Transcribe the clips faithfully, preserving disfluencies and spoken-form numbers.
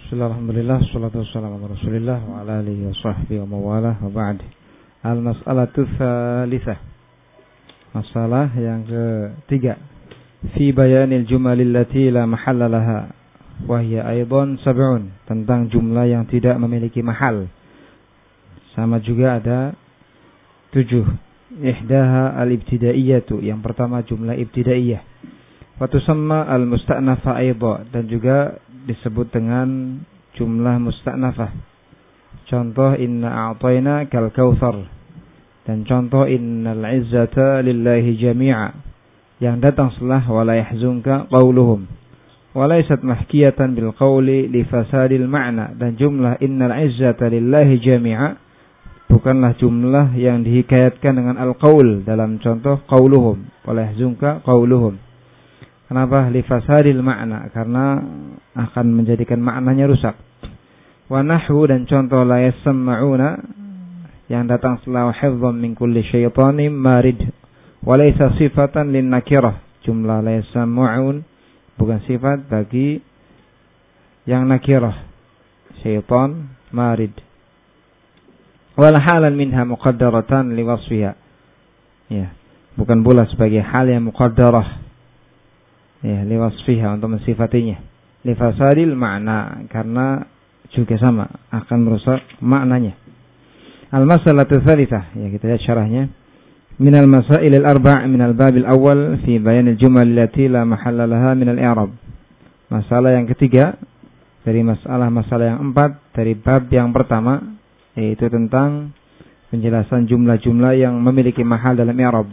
Bismillahirrahmanirrahim. Wassalatu wassalamu ala Rasulillah wa ala alihi wa sahbihi wa mawalah wa ba'd. Al-mas'alatu tsalitsah. Masalah yang ketiga. Fi bayanil jumalil lati la mahalla laha wa hiya aidan sab'un. Tentang jumlah yang tidak memiliki mahal. Sama juga ada tujuh. Ihdaha al-ibtidaiyatu. Yang pertama jumlah ibtidaiyah. Wa tusamma al-musta'nafa aidan, dan juga disebut dengan jumlah musta'nafah. Contoh inna a'tayna kal kautsar, dan contoh innal izzata lillahi jami'a, yang datang setelah wala yahzunka qauluhum walaysat mahkiyatan bil qawli li fasadil ma'na. Dan jumlah innal izzata lillahi jami'a bukanlah jumlah yang dihikayatkan dengan al-qaul dalam contoh qauluhum wala yahzunka qauluhum. Kenapa? Li fasadil ma'na, karena akan menjadikan maknanya rusak. Wa nahwu, dan contoh la yasma'una, yang datang setelah hifdhan min kulli syaitanin marid wa laysa sifatan lin nakirah. Jumlah la yasma'un bukan sifat bagi yang nakirah, syaitan marid. Wal halan minha muqaddaratan li wasfiha, ya, bukan pula sebagai hal yang muqaddarah, ya, li wasfiha, untuk mensifatinya. Li fasadil ma'na, karena juga sama akan merusak maknanya. Al-masalatu tsalitsah, ya, kita lihat syarahnya. Minal masailil arba' minal babil awal fi bayanil jumal allati la mahalla laha minal i'rab. Masalah yang ketiga dari masalah-masalah yang empat dari bab yang pertama, yaitu tentang penjelasan jumlah-jumlah yang memiliki mahal dalam i'rab.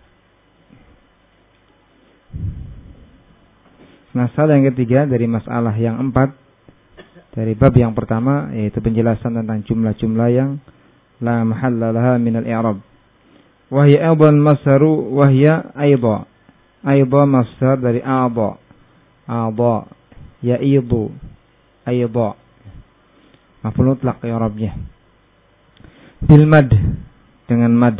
Masalah yang ketiga dari masalah yang empat dari bab yang pertama, yaitu penjelasan tentang jumlah-jumlah yang la mahalla laha minal i'rab. Wahya aidan masdaru wahya aidan. Aidan masdar dari a'dha. A'dha ya'idu aidan. Maf'ul mutlaq i'rabnya. Bil mad, dengan mad.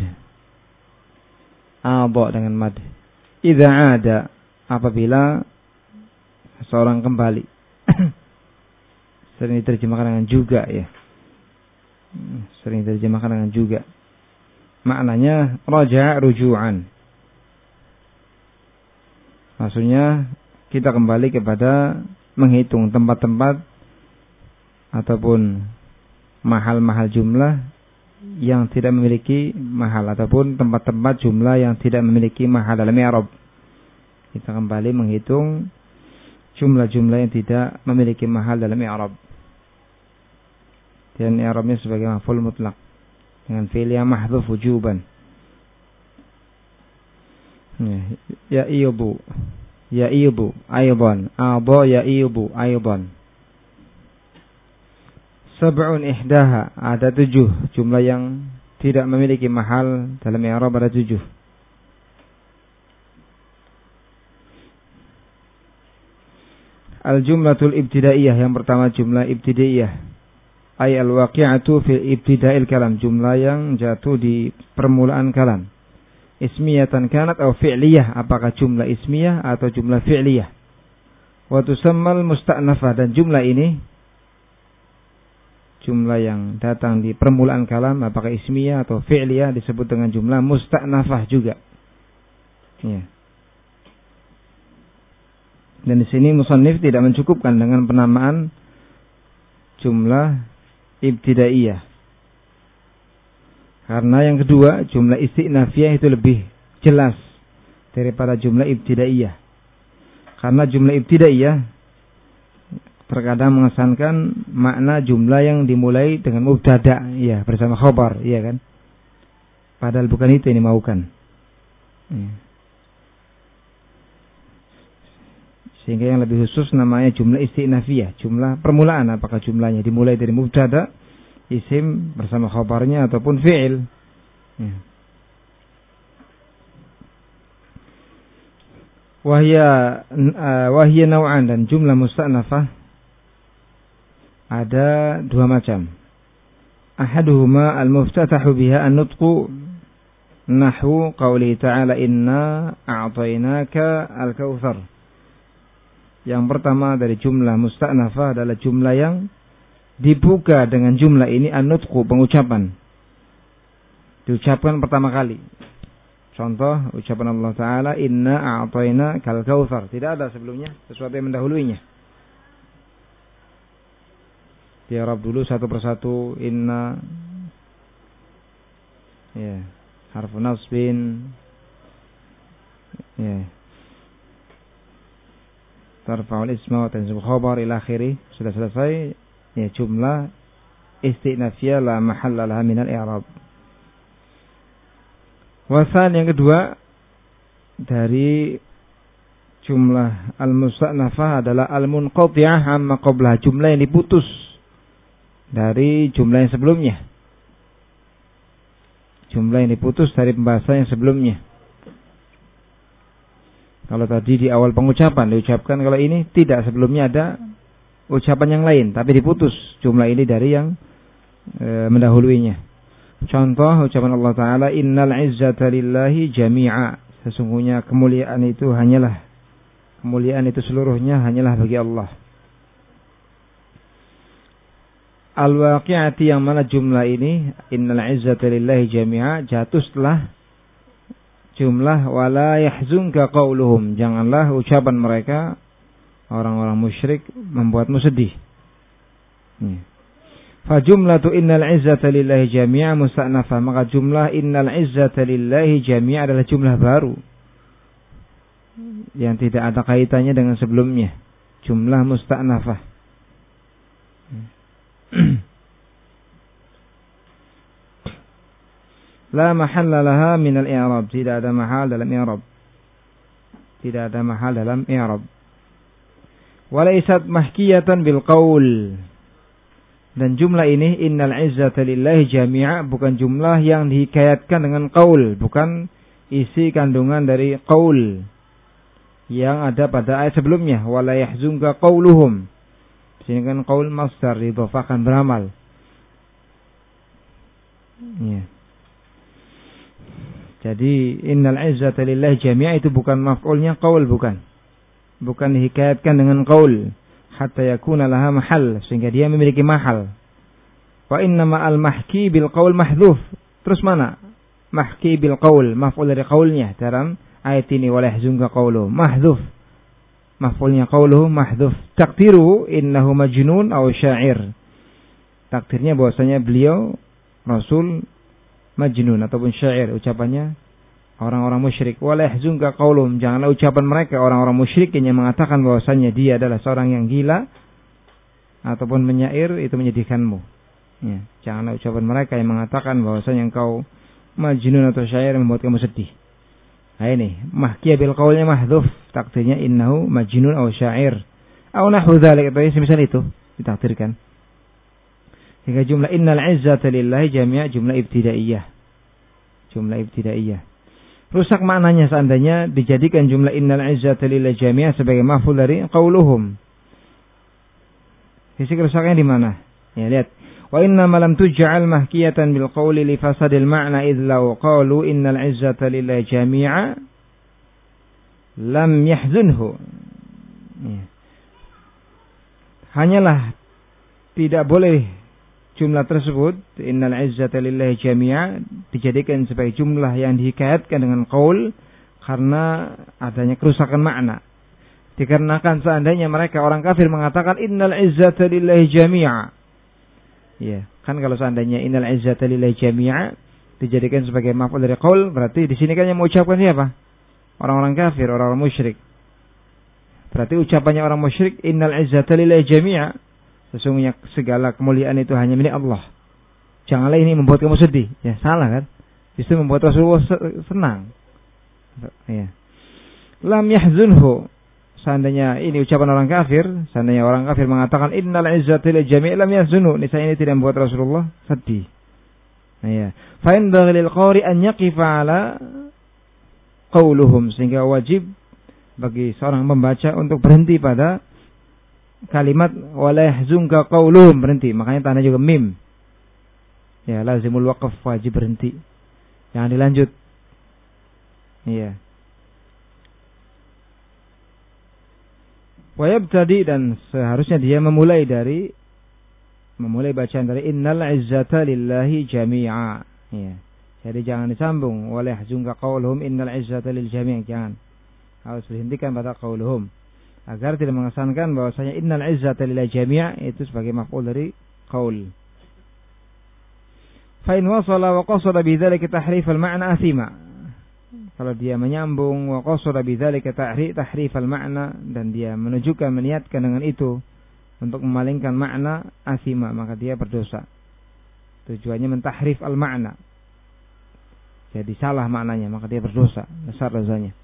A'dha dengan mad. Idza 'ada, apabila seorang kembali. Sering diterjemahkan dengan juga, ya. Sering diterjemahkan dengan juga. Maknanya raja' ruju'an. Maksudnya kita kembali kepada menghitung tempat-tempat ataupun mahal-mahal jumlah yang tidak memiliki mahal, ataupun tempat-tempat jumlah yang tidak memiliki mahal dalam i'rab. Kita kembali menghitung jumlah-jumlah yang tidak memiliki mahal dalam i'rab. Dan i'rabnya sebagai maf'ul mutlaq dengan fi'il yang mahdhuf wujuban. Ya ibu, ya ibu aidan, a'dha ya ibu aidan. Sab'un ihdaha, ada tujuh jumlah yang tidak memiliki mahal dalam i'rab, ada tujuh. Al-jumlatul ibtidaiyah, yang pertama jumlah ibtidaiyah. Ay al-waqi'atu fil ibtida'il kalam, jumlah yang jatuh di permulaan kalam. Ismiyatan kanat atau fi'liyah, apakah jumlah ismiyah atau jumlah fi'liyah. Wa tusammal musta'nafah, dan jumlah ini, jumlah yang datang di permulaan kalam, apakah ismiyah atau fi'liyah, disebut dengan jumlah musta'nafah juga. Ya. Dan di sini musannif tidak mencukupkan dengan penamaan jumlah ibtidaiyah. Karena yang kedua, jumlah istinafiyah itu lebih jelas daripada jumlah ibtidaiyah. Karena jumlah ibtidaiyah terkadang mengesankan makna jumlah yang dimulai dengan mubtada, ya, bersama khabar, iya kan? Padahal bukan itu yang dimaukan. Ya. Sehingga yang lebih khusus namanya jumlah istinafiyah, jumlah permulaan, apakah jumlahnya dimulai dari mubtada, isim bersama khabarnya, ataupun fi'il. Ya. Wahya uh, wahya naw'an, dan jumlah musta'nafah ada dua macam. Ahaduhuma al-muftatahu biha an-nutqu nahwu qawli ta'ala inna a'tainaka al-kautsar. Yang pertama dari jumlah musta'nafah adalah jumlah yang dibuka dengan jumlah ini an-nutqu, pengucapan. Diucapkan pertama kali. Contoh ucapan Allah Ta'ala, inna a'tayna kal kautsar. Tidak ada sebelumnya sesuatu yang mendahuluinya. Tiarab dulu satu persatu. Inna, ya, harfu nasbin, ya, tarfa'ul isma wa tansibu khabar ila akhiri. Sudah selesai. Ya, jumlah istinafiyah la mahalla laha minal i'rab. Wasan yang kedua dari jumlah al-musta'nafah adalah al-munqati'ah amma qablah, jumlah yang diputus dari jumlah yang sebelumnya. Jumlah yang diputus dari pembahasan yang sebelumnya. Kalau tadi di awal pengucapan diucapkan, kalau ini tidak, sebelumnya ada ucapan yang lain tapi diputus jumlah ini dari yang e, mendahuluinya. Contoh ucapan Allah Ta'ala, innal izzata lillahi jami'a. Sesungguhnya kemuliaan itu hanyalah, kemuliaan itu seluruhnya hanyalah bagi Allah. Al-waqi'ati, yang mana jumlah ini, innal izzata lillahi jami'a, jatuh setelah jumlah wala yahzunka qauluhum. Janganlah ucapan mereka, orang-orang musyrik, membuatmu sedih. Ya. Fa jumlatu innal izzata lillahi jami'a musta'nafah. Maka jumlah innal izzata lillahi jami'a adalah jumlah baru yang tidak ada kaitannya dengan sebelumnya. Jumlah musta'nafah. La mahalla laha minal i'rab. Tidak ada mahal dalam i'rab. Tidak ada mahal dalam i'rab. Walaysat mahkiyatan bil qaul. Dan jumlah ini innal izzata lillahi jami'a bukan jumlah yang dihikayatkan dengan qaul, bukan isi kandungan dari qaul yang ada pada ayat sebelumnya. Wala yahzunka qauluhum. Sini kan qaul masdar didhafahkan beramal. Ya. Jadi innal izzata lillahi jami'a itu bukan maf'ulnya qaul, bukan. Bukan dihikayatkan dengan qaul. Hatta yakuna laha mahal, sehingga dia memiliki mahal. Wa innama al-mahki bil qaul mahdhuf. Terus mana mahki bil qaul, maf'ul dari qaulnya dalam ayat ini, wala yahzunka qauluhu, mahdhuf. Maf'ulnya qauluhu mahdhuf. Takdiruhu innahu majnun aw sya'ir. Takdirnya bahwasanya beliau Rasul majnun ataupun syair, ucapannya orang-orang musyrik. Wala yahzunka qauluhum, janganlah ucapan mereka orang-orang musyrik yang mengatakan bahwasanya dia adalah seorang yang gila ataupun menyair, itu menyedihkanmu. Ya, janganlah ucapan mereka yang mengatakan bahwasanya engkau majnun atau syair membuat kamu sedih. Nah ini mahkiyah bil qaulnya mahdhuf, takdirnya innahu majnun aw syair aw nahwu dzalik, atau semisal itu ditakdirkan. Hingga jumlah innal izzata lillahi jami'a jumlah ibtidaiyah. Jumlah ibtidaiyah. Rusak maknanya seandainya dijadikan jumlah innal izzata lillahi jami'a sebagai maf'ul dari qauluhum. Sisi kerusaknya di mana? Ya, lihat. Wa inna ma lam tuj'al mahkiyatan bil qawli li fasadil ma'na idh law qalu innal izzata lillahi jami'a lam yahzunhu. Ya. Hanyalah tidak boleh jumlah tersebut innal izzata lillahi jami'a dijadikan sebagai jumlah yang dihikayatkan dengan qaul karena adanya kerusakan makna. Dikarenakan seandainya mereka orang kafir mengatakan innal izzata lillahi jami'a. Ya, kan kalau seandainya innal izzata lillahi jami'a dijadikan sebagai maf'ul dari qaul, berarti di sini kan yang mengucapkan siapa? Orang-orang kafir, orang-orang musyrik. Berarti ucapannya orang musyrik innal izzata lillahi jami'a, sesungguhnya segala kemuliaan itu hanya milik Allah. Janganlah ini membuat kamu sedih. Ya, salah kan? Justru membuat Rasulullah senang. Ya. Lam yahzunhu. Seandainya ini ucapan orang kafir, seandainya orang kafir mengatakan innal izzata lillahi jami'a lam yahzunhu, niscaya ini tidak membuat Rasulullah sedih. Nah, ya. Fa in baghlil qari an yaqifa ala qauluhum, sehingga wajib bagi seorang pembaca untuk berhenti pada kalimat wala yahzunka qauluhum, berhenti. Makanya tanda juga mim. Ya, lazimul waqf, wajib berhenti. Jangan dilanjut. Iya. Wa yabtadi, dan seharusnya dia memulai dari memulai bacaan dari innal izzata lillahi jami'a. Ya. Jadi jangan disambung wa la yahzunka qauluhum innal izzata lil jami', jangan. Harus dihentikan pada qauluhum agar tidak mengesankan bahwasanya innal izzata lillahi jami' itu sebagai maf'ul dari qaul. Fa in wasala wa qasada bidzalika tahrif al-ma'na athima. Kalau dia menyambung wa qasada bidzalika tahrif al-ma'na, dan dia menunjukkan meniatkan dengan itu untuk memalingkan makna, asima, maka dia berdosa. Tujuannya mentahrif al-ma'na, jadi salah maknanya, maka dia berdosa, besar dosanya.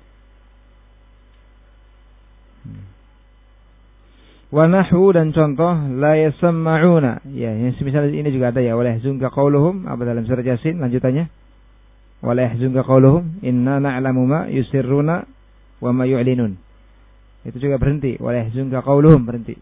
Wa nahwu, dan contoh la yasma'una, ya, yang misalnya ini juga ada ya, wala yahzunka qauluhum, apa dalam surah Yasin lanjutannya, wala yahzunka qauluhum inna na'lamu ma yusirruna wa ma yu'linun. Itu juga berhenti, wala yahzunka qauluhum, berhenti.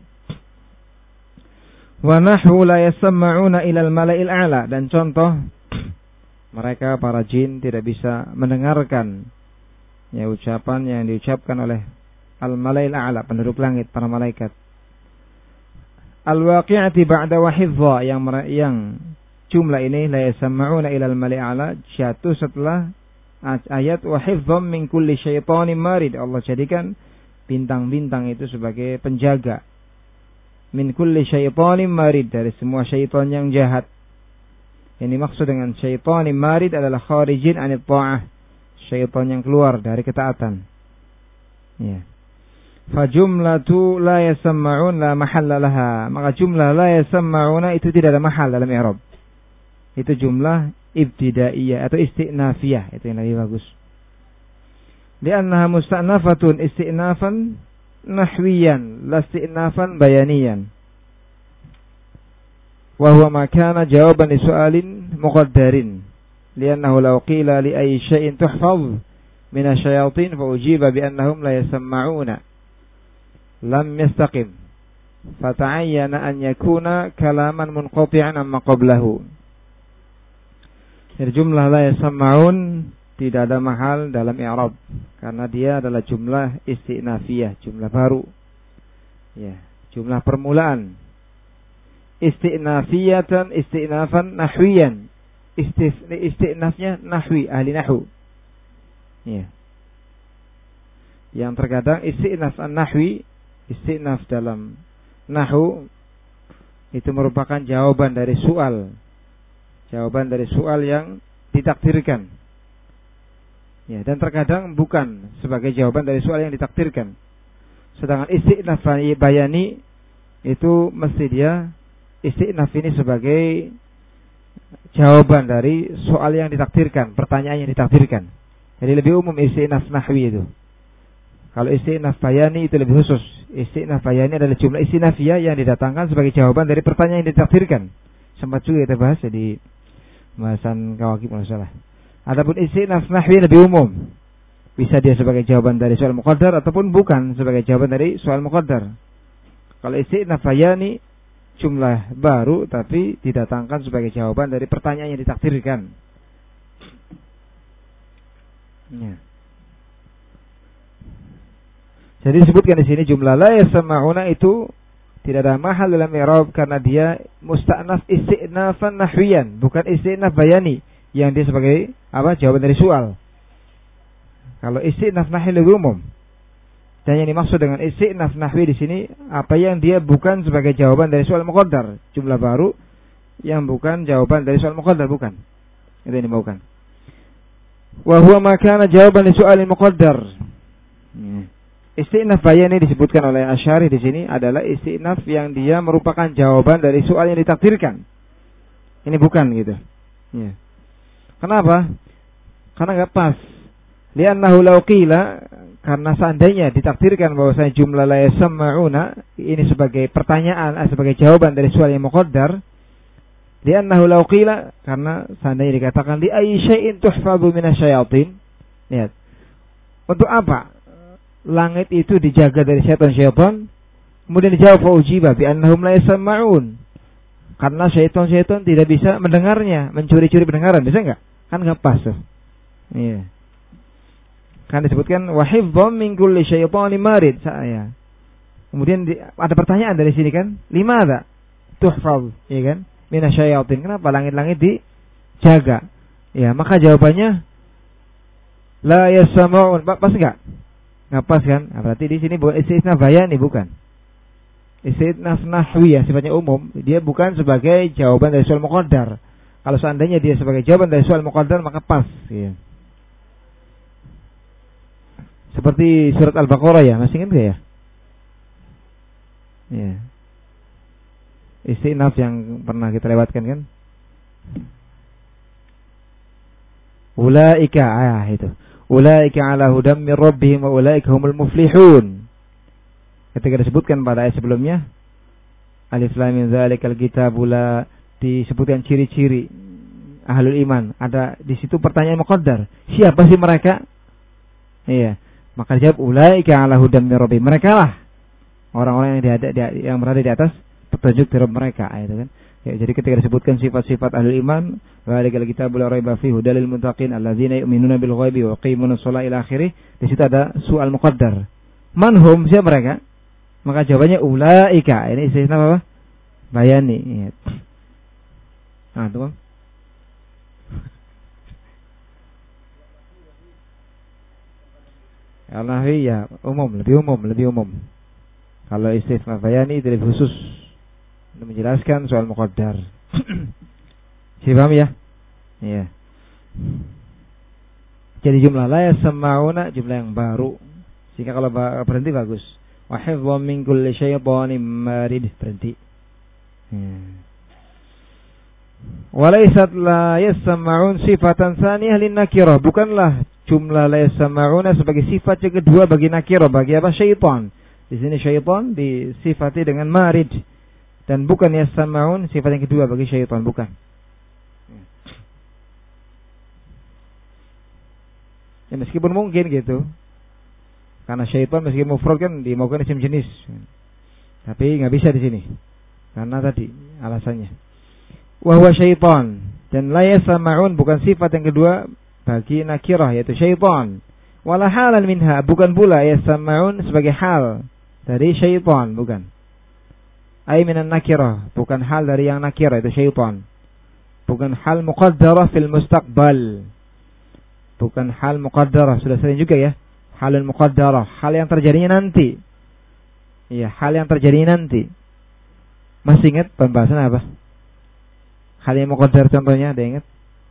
Wa nahwu la yasma'una ilal mala'il a'la, dan contoh mereka para jin tidak bisa mendengarkan ya ucapan yang diucapkan oleh al mala'il a'la, penduduk langit, para malaikat. Al waqi'ati ba'da wa hifdha, yang yang jumlah ini la yasma'una ilal mala'il a'la jatuh setelah ayat wa hifdham min kulli syaitanin marid. Allah jadikan bintang-bintang itu sebagai penjaga. Min kulli syaitanin marid, dari semua syaitan yang jahat. Ini maksud dengan syaitanin marid adalah kharijin anit ta'ah, syaitan yang keluar dari ketaatan. Ya. Fa jumlatu la yasma'un la mahalla laha, maka jumlah la yasma'una itu tidak ada mahal dalam i'rab. Itu jumlah ibtidaiyah atau istinafiyah, itu yang lebih bagus. Li'annaha musta'nafatun istinafan nahwiyan la istinafan bayaniyan. Wa huwa ma kana jawaban li su'alin muqaddarin. Li'annahu law qila li ayyi syai'in tuhfaz min asyayatin fa ujiba bi annahum la yasma'una lam yastaqim. Fata'ayyana an yakuna kalaman munqati'an amma qablahu. Jadi jumlah la yasma'un tidak ada mahal dalam i'rab karena dia adalah jumlah istinafiyah, jumlah baru. Ya, jumlah permulaan. Istinafiyatan istinafan nahwiyan. Istinafnya nahwi, ahli nahwu. Ya. Yang terkadang istinaf an-nahwi, istinaf dalam nahwu itu merupakan jawaban dari soal. Jawaban dari soal yang ditakdirkan. Ya, dan terkadang bukan sebagai jawaban dari soal yang ditakdirkan. Sedangkan istinaf bayani itu mesti dia istinaf ini sebagai jawaban dari soal yang ditakdirkan, pertanyaan yang ditakdirkan. Jadi lebih umum istinaf nahwi itu. Kalau istinaf bayani itu lebih khusus. Istinaf bayani adalah jumlah istinafiyah yang didatangkan sebagai jawaban dari pertanyaan yang ditakdirkan. Sempat juga kita bahas di bahasan kawakib masalah. Adapun istinaf nahwi lebih umum. Bisa dia sebagai jawaban dari soal muqaddar ataupun bukan sebagai jawaban dari soal muqaddar. Kalau istinaf bayani jumlah baru tapi didatangkan sebagai jawaban dari pertanyaan yang ditakdirkan. Ya. Jadi disebutkan di sini jumlah la yasma'una itu tidak ada mahal dalam i'rab karena dia musta'naf istinafan nahwiyan, bukan istinaf bayani yang dia sebagai apa? Jawaban dari soal. Kalau istinaf nahwi lebih umum. Dan yang dimaksud dengan istinaf nahwi di sini apa yang dia bukan sebagai jawaban dari soal muqaddar, jumlah baru yang bukan jawaban dari soal muqaddar, bukan. Itu yang dimaukan. Wa huwa ma kana jawaban li soalin muqaddar. Hmm. Istinaf bayani disebutkan oleh Asy'ari di sini adalah istinaf yang dia merupakan jawaban dari soal yang ditakdirkan. Ini bukan gitu. Ya. Kenapa? Karena enggak pas. Li'annahu law qila, karena seandainya ditakdirkan bahwasanya jumlah la yasma'una ini sebagai pertanyaan, sebagai jawaban dari soal yang muqaddar. Li'annahu law qila, karena seandainya dikatakan li ayyi syai'in tuhfazu minasyayatin. Lihat. Untuk apa? Langit itu dijaga dari syaitan-syaitan. Kemudian dijawab faujiba bi annahum la yasma'un. Karena syaitan-syaitan tidak bisa mendengarnya, mencuri-curi pendengaran, bisa enggak? Kan enggak pas tuh. Iya. Kan disebutkan wa hifdham min kulli syaitanin marid, saya. Kemudian di, ada pertanyaan dari sini kan, limadza tuhfaz, ya kan? Minasyayatin. Kenapa langit-langit dijaga? Ya, maka jawabannya la yasma'un. Pas enggak? Enggak pas kan? Nah, berarti di sini bukan istisna bayani, bukan. Istisna nahwi ya, sifatnya umum. Dia bukan sebagai jawaban dari soal muqaddar. Kalau seandainya dia sebagai jawaban dari soal muqaddar maka pas, ya. Seperti surat Al-Baqarah ya, masih ingat enggak ya? Ya. Istinaf yang pernah kita lewatkan kan? Ulaika, ah itu. Ulaika ala hudam min rabbihim wa ulaika humul muflihun. Ketika disebutkan pada ayat sebelumnya, Alif Lam Mim zalikal kitabul la, disebutkan ciri-ciri ahlul iman. Ada di situ pertanyaan muqaddar. Siapa sih mereka? Iya. Maka dijawab ulaika ala hudam min rabbihim. Mereka lah orang-orang yang di ada yang berada di atas petunjuk dari mereka, itu kan. Ya, jadi ketika disebutkan sifat-sifat ahli iman, zalikal kitabul la raiba fihi hudal lil muttaqin alladzina yu'minuna bil ghaibi wa yuqimuna sholata ila akhirih. Di situ ada soal muqaddar. Manhum, siapa mereka? Maka jawabannya ulaika. Ini istisna apa? Bayani. Ya. Nah, itu Bang. Al-nahwi ya umum, lebih umum, lebih umum. Kalau istisna bayani itu lebih khusus untuk menjelaskan soal muqaddar. Siapa paham ya? Iya. Jadi jumlah la yasma'una jumlah yang baru. Jika kalau berhenti bagus. Wa hifdhan min kulli syaitanin marid, berhenti. Hmm. Walaysat la yasma'un sifatan tsaniyah lin nakirah. Bukanlah jumlah la yasma'una sebagai sifat yang kedua bagi nakirah, bagi apa? Syaitan. Di sini syaitan disifati dengan marid, dan bukan yasma'un sifat yang kedua bagi syaitan, bukan. Ya meskipun mungkin gitu. Karena syaitan meskipun mufrad kan dimaukan isim jenis. Tapi enggak bisa di sini. Karena tadi alasannya. Wa huwa syaitan, dan la yasma'un bukan sifat yang kedua bagi nakirah yaitu syaitan. Wala halal minha, bukan pula yasma'un sebagai hal dari syaitan, bukan. Ai minan nakirah, bukan hal dari yang nakirah itu syaitan. Bukan hal muqaddarah fil mustaqbal. Bukan hal muqaddarah, sudah sering juga ya. Halul muqaddarah, hal yang terjadinya nanti. Iya, hal yang terjadinya nanti. Masih ingat pembahasan apa? Hal yang muqaddar contohnya, ada ingat?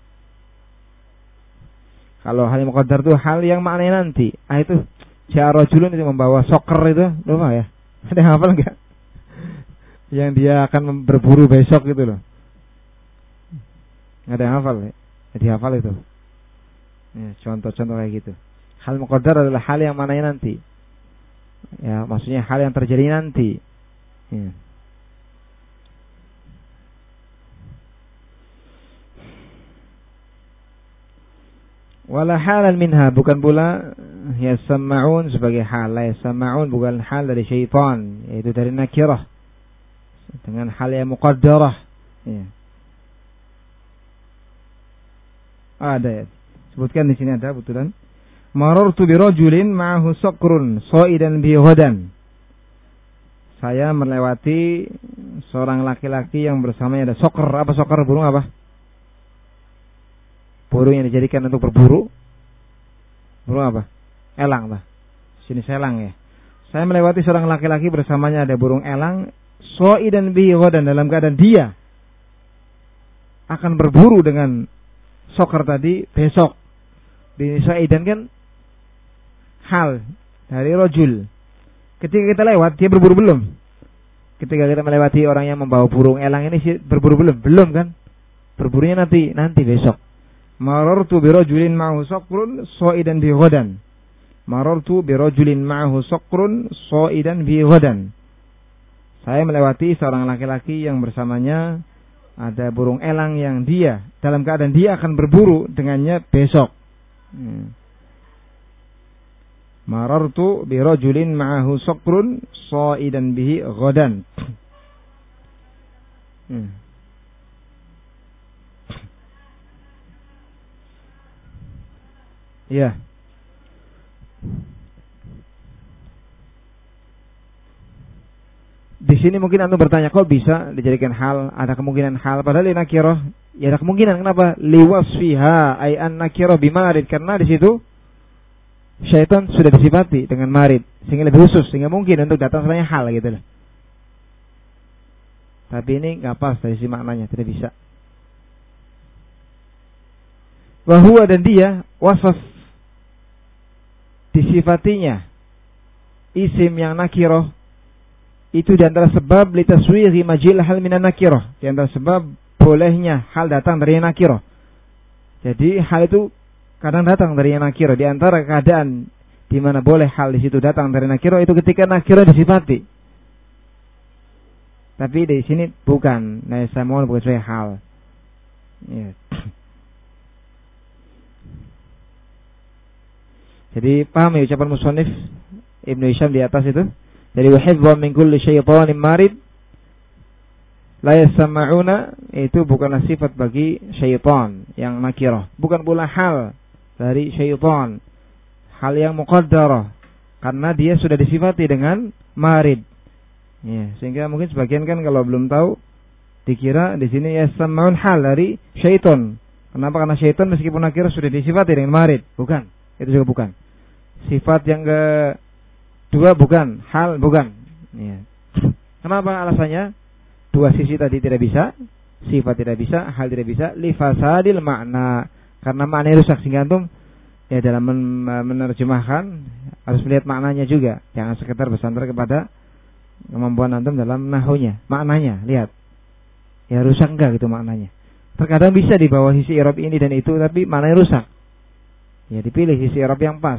Kalau hal yang muqaddar itu hal yang maknanya nanti. Ah itu Syarajulun itu membawa soker itu, lupa ya? Ada yang hafal enggak? Yang dia akan berburu besok gitu loh. Ada yang hafal ya? Jadi hafal itu. Ya, contoh-contoh kayak gitu. Hal muqaddar adalah hal yang maknanya nanti. Ya, maksudnya hal yang terjadi nanti. Ya. Wala halal minha, bukan pula yasma'un sebagai hal. La yasma'un bukan hal dari syaitan, yaitu dari nakirah dengan hal yang muqaddarah. Ya. Ada ya. Sebutkan di sini ada betulan. Marartu bi rajulin ma'ahu sakrun sa'idan bi ghadan. Saya melewati seorang laki-laki yang bersamanya ada sokr. Apa sokr? Burung apa? Burung yang dijadikan untuk berburu. Burung apa? Elang lah. Sini selang ya. Saya melewati seorang laki-laki bersamanya ada burung elang. Sa'idan bi ghadan, dalam keadaan dia akan berburu dengan sokr tadi besok. Di sa'idan kan hal dari rajul. Ketika kita lewat, dia berburu belum? Ketika kita melewati orang yang membawa burung elang ini, sih berburu belum? Belum kan? Berburunya nanti, nanti besok. Marartu bi rajulin ma'ahu sakrun sa'idan bi ghadan. Marartu bi rajulin ma'ahu sakrun sa'idan bi ghadan. Saya melewati seorang laki-laki yang bersamanya ada burung elang yang dia dalam keadaan dia akan berburu dengannya besok. Hmm. Marartu bi rajulin ma'ahu sakrun sa'idan bihi ghadan. Hmm. Ya. sini mungkin antum bertanya, kok bisa dijadikan hal? Ada kemungkinan hal, padahal ini nakirah. Ya ada kemungkinan, kenapa? Liwasfiha ay an nakirah bimarid, karena di situ syaitan sudah disifati dengan marid, sehingga lebih khusus, sehingga mungkin untuk datang sebenarnya hal gitu loh. Tapi ini nggak pas dari si maknanya, tidak bisa. Bahwa dan dia wasaf disifatinya isim yang nakirah itu di antara sebab litaswighi majil hal minan nakirah, di antara sebab bolehnya hal datang dari yang nakirah. Jadi hal itu kadang datang dari yang nakirah. Di antara keadaan di mana boleh hal di situ datang dari nakirah itu ketika nakirah disifati. Tapi di sini bukan, nah saya mohon bukan sesuai hal. Ya. Jadi paham ya ucapan musannif Ibnu Hisham di atas itu? Jadi wahidwa min kulli syaitanin marid la yasma'una, itu bukanlah sifat bagi syaitan yang nakirah, bukan pula hal dari syaitan, hal yang muqaddarah karena dia sudah disifati dengan marid. Ya, sehingga mungkin sebagian kan kalau belum tahu dikira di sini yasma'un hal dari syaitan. Kenapa? Karena syaitan meskipun nakirah sudah disifati dengan marid. Bukan, itu juga bukan. Sifat yang ke dua bukan, hal bukan. Ya. Kenapa alasannya? Dua sisi tadi tidak bisa, sifat tidak bisa, hal tidak bisa, li fasadil makna, karena maknanya rusak. Sehingga antum ya dalam menerjemahkan harus melihat maknanya juga, jangan sekedar bersandar kepada kemampuan antum dalam nahunya. Maknanya lihat, ya rusak enggak gitu maknanya. Terkadang bisa di bawah sisi i'rab ini dan itu, tapi maknanya rusak. Ya dipilih sisi i'rab yang pas.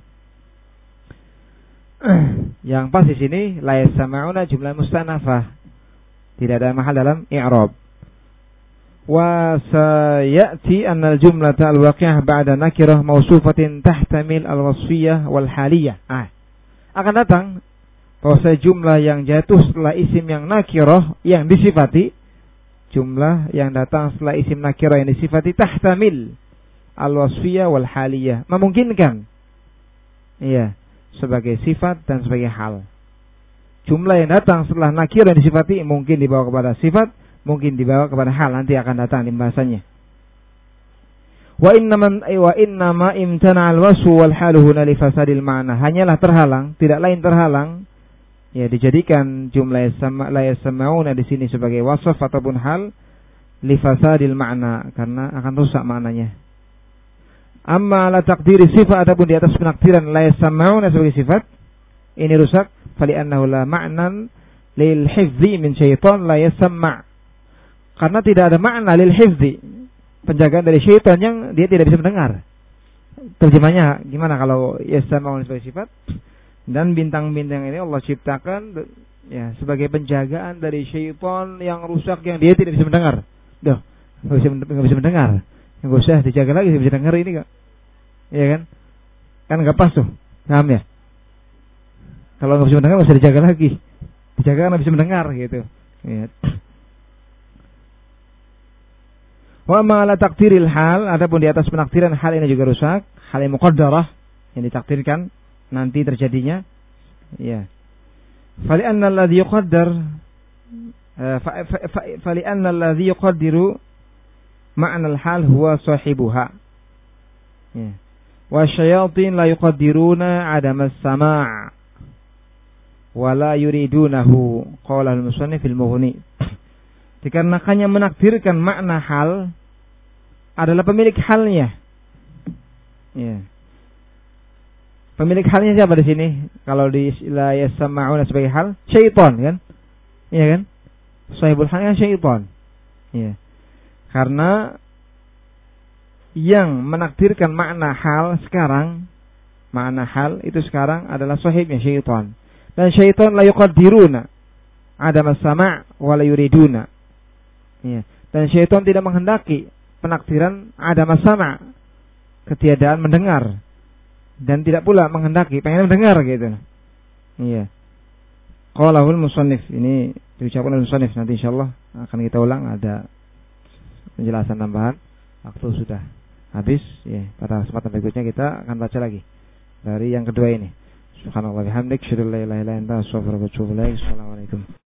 Yang pas di sini la yasma'una jumlah mustanafah, tidak ada mahal dalam i'rab. Wa sayati anna al-jumlata al-waqi'ah ba'da nakirah mausufatin tahtamil al-wasfiyah wal haliyah. Ah, akan datang bahwa jumlah yang jatuh setelah isim yang nakirah yang disifati, jumlah yang datang setelah isim nakirah yang disifati tahtamil al-wasfiyah wal haliyah, memungkinkan iya sebagai sifat dan sebagai hal. Jumlah yang datang setelah nakir dan disifati mungkin dibawa kepada sifat, mungkin dibawa kepada hal, nanti akan datang di bahasanya. Wa innaman wa innama imtana al-wasfu wal haluhu li fasadil ma'na, hanyalah terhalang, tidak lain terhalang ya dijadikan jumlah sama la yasma'una di sini sebagai wasf ataupun hal li fasadil ma'na, karena akan rusak maknanya. Amma la takdiri sifat, ataupun di atas penakdiran la yasma'una sebagai sifat, ini rusak. Fali annahu la ma'nan lil hifzi min syaitan la yasma', karena tidak ada makna lil hifzi, penjagaan dari syaitan yang dia tidak bisa mendengar. Terjemahnya gimana kalau yasma'una sebagai sifat, dan bintang-bintang ini Allah ciptakan ya sebagai penjagaan dari syaitan yang rusak yang dia tidak bisa mendengar. Duh, enggak bisa enggak bisa mendengar. Yang usah dijaga lagi bisa dengar ini enggak? Iya kan? Kan enggak pas tuh. Paham ya? Kalau enggak bisa mendengar enggak usah dijaga lagi. Dijaga karena bisa mendengar gitu. Ya. Wa ma la taqdiril hal, adapun di atas penakdiran hal ini juga rusak, hal yang muqaddarah yang ditakdirkan nanti terjadinya. Ya. Fali anna alladhi yuqaddar fa li anna alladhi yuqaddiru ma'na al-hal huwa sahibuha. Ya. Wa syayatin la yuqaddiruna 'adama as-sama' wa la yuridunahu, qala al-musannif fil Mughni. Dikarenakannya menakdirkan makna hal adalah pemilik halnya. Ya. Pemilik halnya siapa di sini? Kalau di la yasma'una sebagai hal, syaitan kan? Iya kan? Sahibul halnya syaitan. Iya. Karena yang menakdirkan makna hal sekarang, makna hal itu sekarang adalah sahibnya syaitan. Dan syaitan la yuqaddiruna adam as-sama' wa la yuriduna. Ya. Dan syaitan tidak menghendaki penakdiran adam as-sama', ketiadaan mendengar, dan tidak pula menghendaki pengen mendengar gitu. Iya. Qalahul musannif, ini diucapkan oleh musannif, nanti insyaallah akan kita ulang, ada penjelasan tambahan. Waktu sudah habis ya. Pada kesempatan berikutnya kita akan baca lagi dari yang kedua ini. Subhanallah bihamdik, syukur la ilaha illa anta, astaghfiruka wa atubu ilaik. Assalamualaikum.